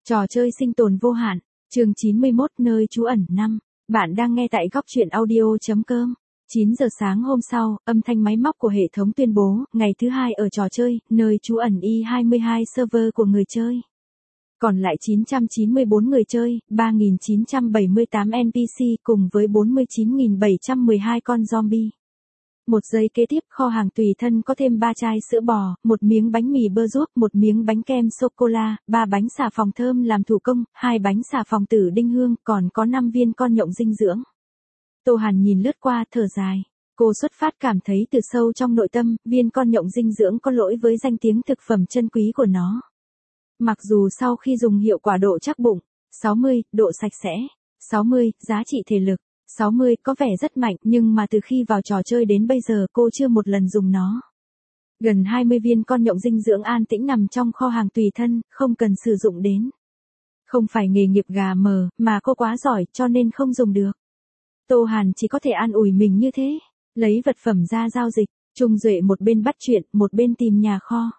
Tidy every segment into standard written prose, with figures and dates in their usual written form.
Trò chơi sinh tồn vô hạn, chương 91 nơi trú ẩn 5. Bạn đang nghe tại góc truyện audio.com. 9 giờ sáng hôm sau, âm thanh máy móc của hệ thống tuyên bố, ngày thứ hai ở trò chơi, nơi trú ẩn Y22 server của người chơi. Còn lại 994 người chơi, 3.978 NPC cùng với 49.712 con zombie. Một giây kế tiếp kho hàng tùy thân có thêm 3 chai sữa bò, một miếng bánh mì bơ ruốc, một miếng bánh kem sô-cô-la, 3 bánh xà phòng thơm làm thủ công, 2 bánh xà phòng tử đinh hương, còn có 5 viên con nhộng dinh dưỡng. Tô Hàn nhìn lướt qua thở dài. Cô xuất phát cảm thấy từ sâu trong nội tâm, viên con nhộng dinh dưỡng có lỗi với danh tiếng thực phẩm chân quý của nó. Mặc dù sau khi dùng hiệu quả độ chắc bụng, 60, độ sạch sẽ, 60, giá trị thể lực, 60 có vẻ rất mạnh nhưng mà từ khi vào trò chơi đến bây giờ cô chưa một lần dùng nó. Gần 20 viên con nhộng dinh dưỡng an tĩnh nằm trong kho hàng tùy thân, không cần sử dụng đến. Không phải nghề nghiệp gà mờ, mà cô quá giỏi cho nên không dùng được. Tô Hàn chỉ có thể an ủi mình như thế, lấy vật phẩm ra giao dịch, Trung Duệ một bên bắt chuyện, một bên tìm nhà kho.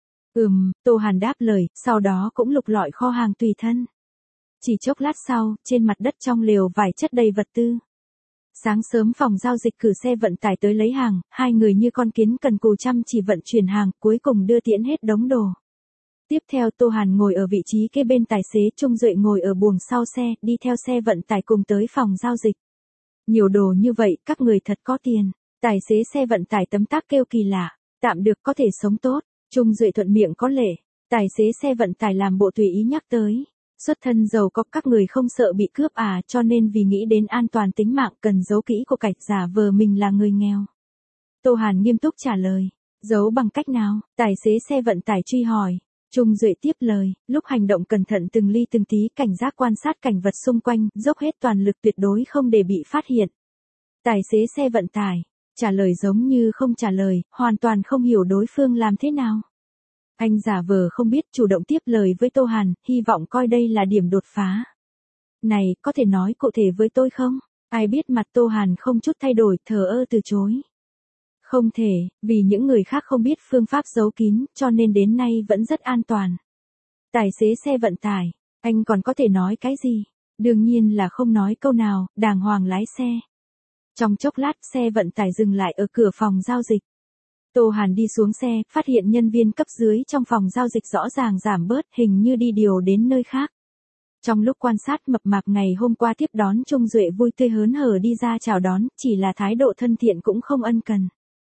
Tô Hàn đáp lời, sau đó cũng lục lọi kho hàng tùy thân. Chỉ chốc lát sau, trên mặt đất trong lều vải chất đầy vật tư. Sáng sớm phòng giao dịch cử xe vận tải tới lấy hàng, hai người như con kiến cần cù chăm chỉ vận chuyển hàng, cuối cùng đưa tiễn hết đống đồ. Tiếp theo Tô Hàn ngồi ở vị trí kế bên tài xế, Trung Duệ ngồi ở buồng sau xe, đi theo xe vận tải cùng tới phòng giao dịch. Nhiều đồ như vậy, các người thật có tiền. Tài xế xe vận tải tấm tắc kêu kỳ lạ, tạm được có thể sống tốt. Trung Duệ thuận miệng có lệ. Tài xế xe vận tải làm bộ tùy ý nhắc tới. Xuất thân giàu có, các người không sợ bị cướp à, cho nên vì nghĩ đến an toàn tính mạng cần giấu kỹ của cải, giả vờ mình là người nghèo. Tô Hàn nghiêm túc trả lời. Giấu bằng cách nào? Tài xế xe vận tải truy hỏi. Trung Duệ tiếp lời, lúc hành động cẩn thận từng ly từng tí, cảnh giác quan sát cảnh vật xung quanh, dốc hết toàn lực tuyệt đối không để bị phát hiện. Tài xế xe vận tải trả lời giống như không trả lời, hoàn toàn không hiểu đối phương làm thế nào. Anh giả vờ không biết, chủ động tiếp lời với Tô Hàn, hy vọng coi đây là điểm đột phá. Này, có thể nói cụ thể với tôi không? Ai biết mặt Tô Hàn không chút thay đổi, thờ ơ từ chối. Không thể, vì những người khác không biết phương pháp giấu kín, cho nên đến nay vẫn rất an toàn. Tài xế xe vận tải, anh còn có thể nói cái gì? Đương nhiên là không nói câu nào, đàng hoàng lái xe. Trong chốc lát, xe vận tải dừng lại ở cửa phòng giao dịch. Tô Hàn đi xuống xe, phát hiện nhân viên cấp dưới trong phòng giao dịch rõ ràng giảm bớt, hình như đi điều đến nơi khác. Trong lúc quan sát, mập mạp ngày hôm qua tiếp đón Trung Duệ vui tươi hớn hở đi ra chào đón, chỉ là thái độ thân thiện cũng không ân cần.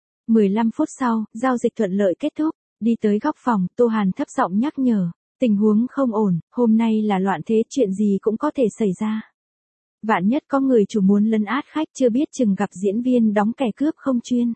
15 phút sau, giao dịch thuận lợi kết thúc, đi tới góc phòng, Tô Hàn thấp giọng nhắc nhở, tình huống không ổn, hôm nay là loạn thế, chuyện gì cũng có thể xảy ra. Vạn nhất có người chủ muốn lấn át khách, chưa biết chừng gặp diễn viên đóng kẻ cướp không chuyên.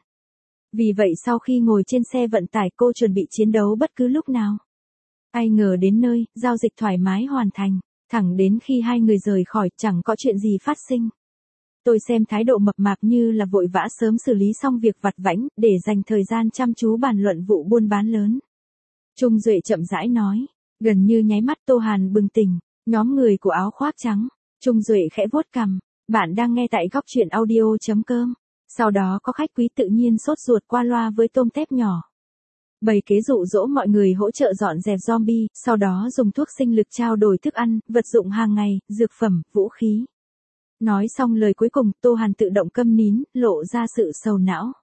Vì vậy sau khi ngồi trên xe vận tải, cô chuẩn bị chiến đấu bất cứ lúc nào. Ai ngờ đến nơi, giao dịch thoải mái hoàn thành, thẳng đến khi hai người rời khỏi, chẳng có chuyện gì phát sinh. Tôi xem thái độ mập mạp như là vội vã sớm xử lý xong việc vặt vãnh, để dành thời gian chăm chú bàn luận vụ buôn bán lớn. Trung Duệ chậm rãi nói, gần như nháy mắt Tô Hàn bừng tỉnh, nhóm người của áo khoác trắng. Trung Duệ khẽ vuốt cằm, bạn đang nghe tại góc truyện audio.com. Sau đó có khách quý tự nhiên sốt ruột qua loa với tôm tép nhỏ. Bày kế dụ dỗ mọi người hỗ trợ dọn dẹp zombie, sau đó dùng thuốc sinh lực trao đổi thức ăn, vật dụng hàng ngày, dược phẩm, vũ khí. Nói xong lời cuối cùng, Tô Hàn tự động câm nín, lộ ra sự sầu não.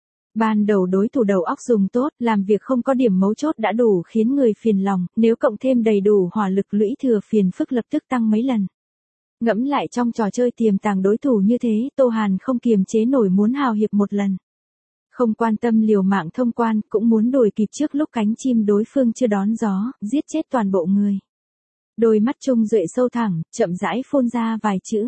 Ban đầu đối thủ đầu óc dùng tốt, làm việc không có điểm mấu chốt đã đủ khiến người phiền lòng, nếu cộng thêm đầy đủ hỏa lực lũy thừa, phiền phức lập tức tăng mấy lần. Ngẫm lại trong trò chơi tiềm tàng đối thủ như thế, Tô Hàn không kiềm chế nổi muốn hào hiệp một lần. Không quan tâm liều mạng thông quan, cũng muốn đuổi kịp trước lúc cánh chim đối phương chưa đón gió, giết chết toàn bộ người. Đôi mắt Trung Duệ sâu thẳm, chậm rãi phun ra vài chữ.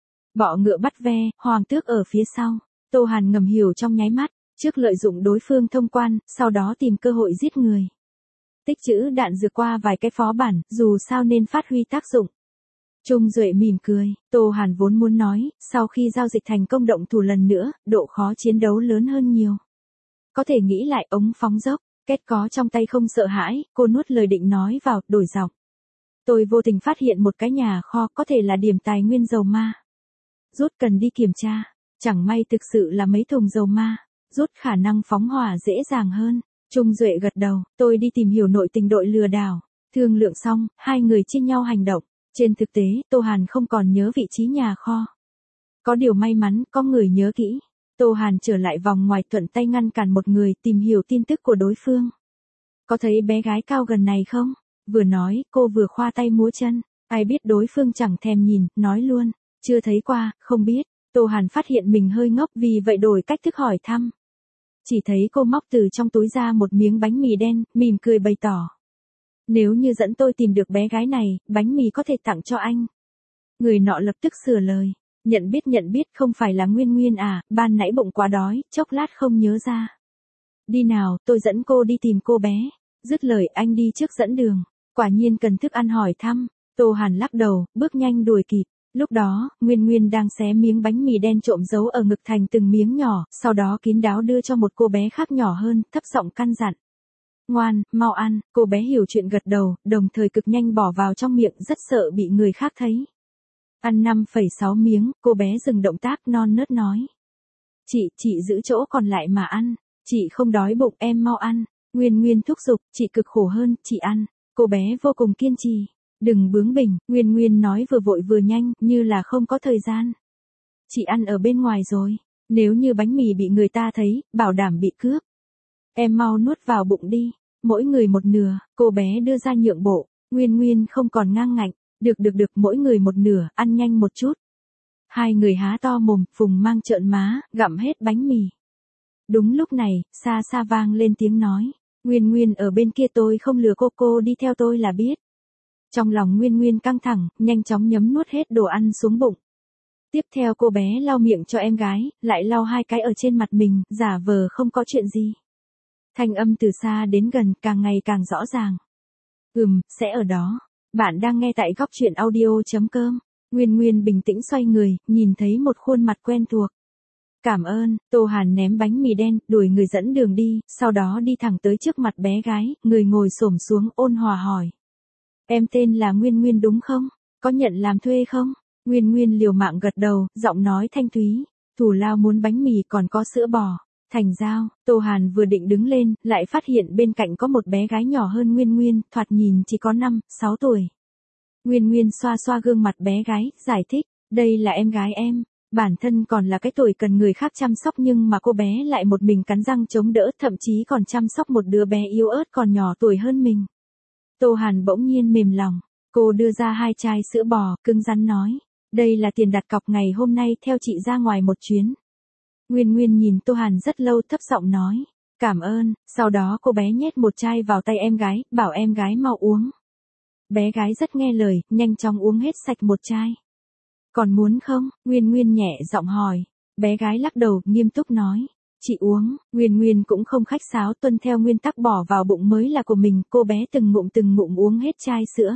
Bọ ngựa bắt ve, hoàng tước ở phía sau. Tô Hàn ngầm hiểu trong nháy mắt, trước lợi dụng đối phương thông quan, sau đó tìm cơ hội giết người. Tích trữ đạn dược qua vài cái phó bản, dù sao nên phát huy tác dụng. Trung Duệ mỉm cười, Tô Hàn vốn muốn nói, sau khi giao dịch thành công động thủ lần nữa, độ khó chiến đấu lớn hơn nhiều. Có thể nghĩ lại ống phóng dốc, kết có trong tay không sợ hãi, cô nuốt lời định nói vào, đổi giọng. Tôi vô tình phát hiện một cái nhà kho, có thể là điểm tài nguyên dầu ma. Rút cần đi kiểm tra, chẳng may thực sự là mấy thùng dầu ma, rút khả năng phóng hỏa dễ dàng hơn. Trung Duệ gật đầu, tôi đi tìm hiểu nội tình đội lừa đảo. Thương lượng xong, hai người chia nhau hành động. Trên thực tế, Tô Hàn không còn nhớ vị trí nhà kho. Có điều may mắn, có người nhớ kỹ. Tô Hàn trở lại vòng ngoài thuận tay ngăn cản một người tìm hiểu tin tức của đối phương. Có thấy bé gái cao gần này không? Vừa nói, cô vừa khoa tay múa chân. Ai biết đối phương chẳng thèm nhìn, nói luôn. Chưa thấy qua, không biết. Tô Hàn phát hiện mình hơi ngốc vì vậy đổi cách thức hỏi thăm. Chỉ thấy cô móc từ trong túi ra một miếng bánh mì đen, mỉm cười bày tỏ. Nếu như dẫn tôi tìm được bé gái này, bánh mì có thể tặng cho anh. Người nọ lập tức sửa lời. Nhận biết không phải là Nguyên Nguyên à, ban nãy bụng quá đói, chốc lát không nhớ ra. Đi nào, tôi dẫn cô đi tìm cô bé. Dứt lời anh đi trước dẫn đường. Quả nhiên cần thức ăn hỏi thăm. Tô Hàn lắc đầu, bước nhanh đuổi kịp. Lúc đó, Nguyên Nguyên đang xé miếng bánh mì đen trộm giấu ở ngực thành từng miếng nhỏ, sau đó kín đáo đưa cho một cô bé khác nhỏ hơn, thấp giọng căn dặn. Ngoan, mau ăn, cô bé hiểu chuyện gật đầu, đồng thời cực nhanh bỏ vào trong miệng rất sợ bị người khác thấy. Ăn 5,6 miếng, cô bé dừng động tác non nớt nói. Chị giữ chỗ còn lại mà ăn, chị không đói bụng em mau ăn. Nguyên Nguyên thúc giục, chị cực khổ hơn, chị ăn. Cô bé vô cùng kiên trì. Đừng bướng bỉnh, Nguyên Nguyên nói vừa vội vừa nhanh, như là không có thời gian. Chị ăn ở bên ngoài rồi, nếu như bánh mì bị người ta thấy, bảo đảm bị cướp. Em mau nuốt vào bụng đi, mỗi người một nửa, cô bé đưa ra nhượng bộ, Nguyên Nguyên không còn ngang ngạnh, được, mỗi người một nửa, ăn nhanh một chút. Hai người há to mồm, Phùng Mang trợn má, gặm hết bánh mì. Đúng lúc này, xa xa vang lên tiếng nói, Nguyên Nguyên ở bên kia tôi không lừa cô đi theo tôi là biết. Trong lòng Nguyên Nguyên căng thẳng, nhanh chóng nhấm nuốt hết đồ ăn xuống bụng. Tiếp theo cô bé lau miệng cho em gái, lại lau 2 cái ở trên mặt mình, giả vờ không có chuyện gì. Thanh âm từ xa đến gần, càng ngày càng rõ ràng. Sẽ ở đó. Bạn đang nghe tại góc truyện audio.com. Nguyên Nguyên bình tĩnh xoay người, nhìn thấy một khuôn mặt quen thuộc. Cảm ơn, Tô Hàn ném bánh mì đen, đuổi người dẫn đường đi, sau đó đi thẳng tới trước mặt bé gái, người ngồi xổm xuống ôn hòa hỏi. Em tên là Nguyên Nguyên đúng không? Có nhận làm thuê không? Nguyên Nguyên liều mạng gật đầu, giọng nói thanh thúy. Thủ lao muốn bánh mì còn có sữa bò. Thành giao, Tô Hàn vừa định đứng lên, lại phát hiện bên cạnh có một bé gái nhỏ hơn Nguyên Nguyên, thoạt nhìn chỉ có 5, 6 tuổi. Nguyên Nguyên xoa xoa gương mặt bé gái, giải thích, đây là em gái em. Bản thân còn là cái tuổi cần người khác chăm sóc nhưng mà cô bé lại một mình cắn răng chống đỡ, thậm chí còn chăm sóc một đứa bé yếu ớt còn nhỏ tuổi hơn mình. Tô Hàn bỗng nhiên mềm lòng, cô đưa ra 2 chai sữa bò, cứng rắn nói, đây là tiền đặt cọc ngày hôm nay theo chị ra ngoài một chuyến. Nguyên Nguyên nhìn Tô Hàn rất lâu thấp giọng nói, cảm ơn, sau đó cô bé nhét một chai vào tay em gái, bảo em gái mau uống. Bé gái rất nghe lời, nhanh chóng uống hết sạch một chai. Còn muốn không? Nguyên Nguyên nhẹ giọng hỏi. Bé gái lắc đầu, nghiêm túc nói. Chị uống, Nguyên Nguyên cũng không khách sáo, tuân theo nguyên tắc bỏ vào bụng mới là của mình, cô bé từng ngụm uống hết chai sữa.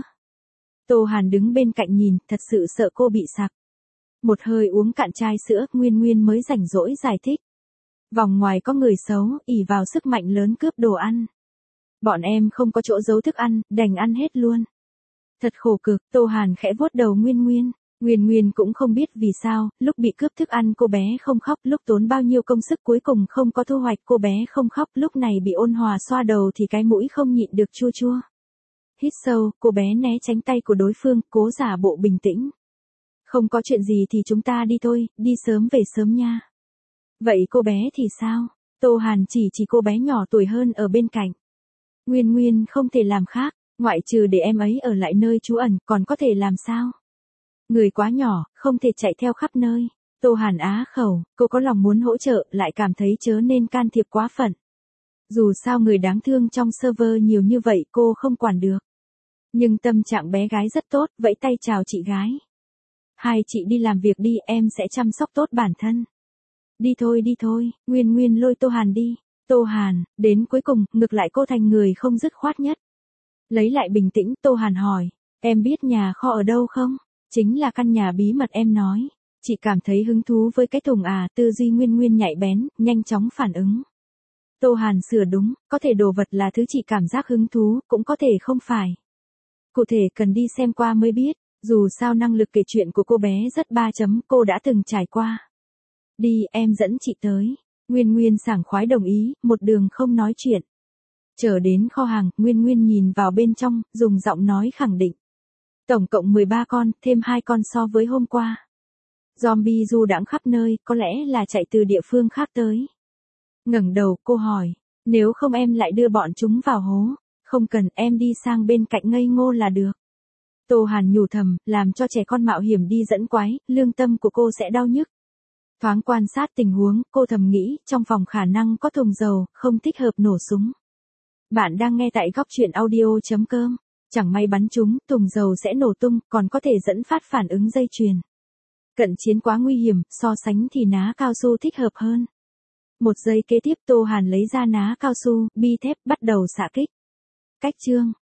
Tô Hàn đứng bên cạnh nhìn, thật sự sợ cô bị sặc. Một hơi uống cạn chai sữa, Nguyên Nguyên mới rảnh rỗi giải thích. Vòng ngoài có người xấu, ỷ vào sức mạnh lớn cướp đồ ăn. Bọn em không có chỗ giấu thức ăn, đành ăn hết luôn. Thật khổ cực, Tô Hàn khẽ vuốt đầu Nguyên Nguyên. Nguyên Nguyên cũng không biết vì sao, lúc bị cướp thức ăn cô bé không khóc, lúc tốn bao nhiêu công sức cuối cùng không có thu hoạch cô bé không khóc, lúc này bị ôn hòa xoa đầu thì cái mũi không nhịn được chua chua. Hít sâu, cô bé né tránh tay của đối phương, cố giả bộ bình tĩnh. Không có chuyện gì thì chúng ta đi thôi, đi sớm về sớm nha. Vậy cô bé thì sao? Tô Hàn chỉ cô bé nhỏ tuổi hơn ở bên cạnh. Nguyên Nguyên không thể làm khác, ngoại trừ để em ấy ở lại nơi trú ẩn, còn có thể làm sao? Người quá nhỏ, không thể chạy theo khắp nơi. Tô Hàn á khẩu, cô có lòng muốn hỗ trợ, lại cảm thấy chớ nên can thiệp quá phận. Dù sao người đáng thương trong server nhiều như vậy cô không quản được. Nhưng tâm trạng bé gái rất tốt, vẫy tay chào chị gái. Hai chị đi làm việc đi, em sẽ chăm sóc tốt bản thân. Đi thôi, Nguyên Nguyên lôi Tô Hàn đi. Tô Hàn, đến cuối cùng, ngược lại cô thành người không dứt khoát nhất. Lấy lại bình tĩnh, Tô Hàn hỏi, em biết nhà kho ở đâu không? Chính là căn nhà bí mật em nói. Chị cảm thấy hứng thú với cái thùng à, tư duy Nguyên Nguyên nhạy bén, nhanh chóng phản ứng. Tô Hàn sửa đúng, có thể đồ vật là thứ chị cảm giác hứng thú, cũng có thể không phải. Cụ thể cần đi xem qua mới biết, dù sao năng lực kể chuyện của cô bé rất 3 chấm, cô đã từng trải qua. Đi, em dẫn chị tới. Nguyên Nguyên sảng khoái đồng ý, một đường không nói chuyện. Chờ đến kho hàng, Nguyên Nguyên nhìn vào bên trong, dùng giọng nói khẳng định. Tổng cộng 13 con, thêm 2 con so với hôm qua. Zombie du đãng khắp nơi, có lẽ là chạy từ địa phương khác tới. Ngẩng đầu, cô hỏi, nếu không em lại đưa bọn chúng vào hố. Không cần, em đi sang bên cạnh ngây ngô là được. Tô Hàn nhủ thầm, làm cho trẻ con mạo hiểm đi dẫn quái, lương tâm của cô sẽ đau nhức. Thoáng quan sát tình huống, cô thầm nghĩ, trong phòng khả năng có thùng dầu, không thích hợp nổ súng. Bạn đang nghe tại góc truyện audio.com. Chẳng may bắn chúng, thùng dầu sẽ nổ tung, còn có thể dẫn phát phản ứng dây chuyền. Cận chiến quá nguy hiểm, so sánh thì ná cao su thích hợp hơn. Một giây kế tiếp Tô Hàn lấy ra ná cao su, bi thép, bắt đầu xạ kích. Cách chương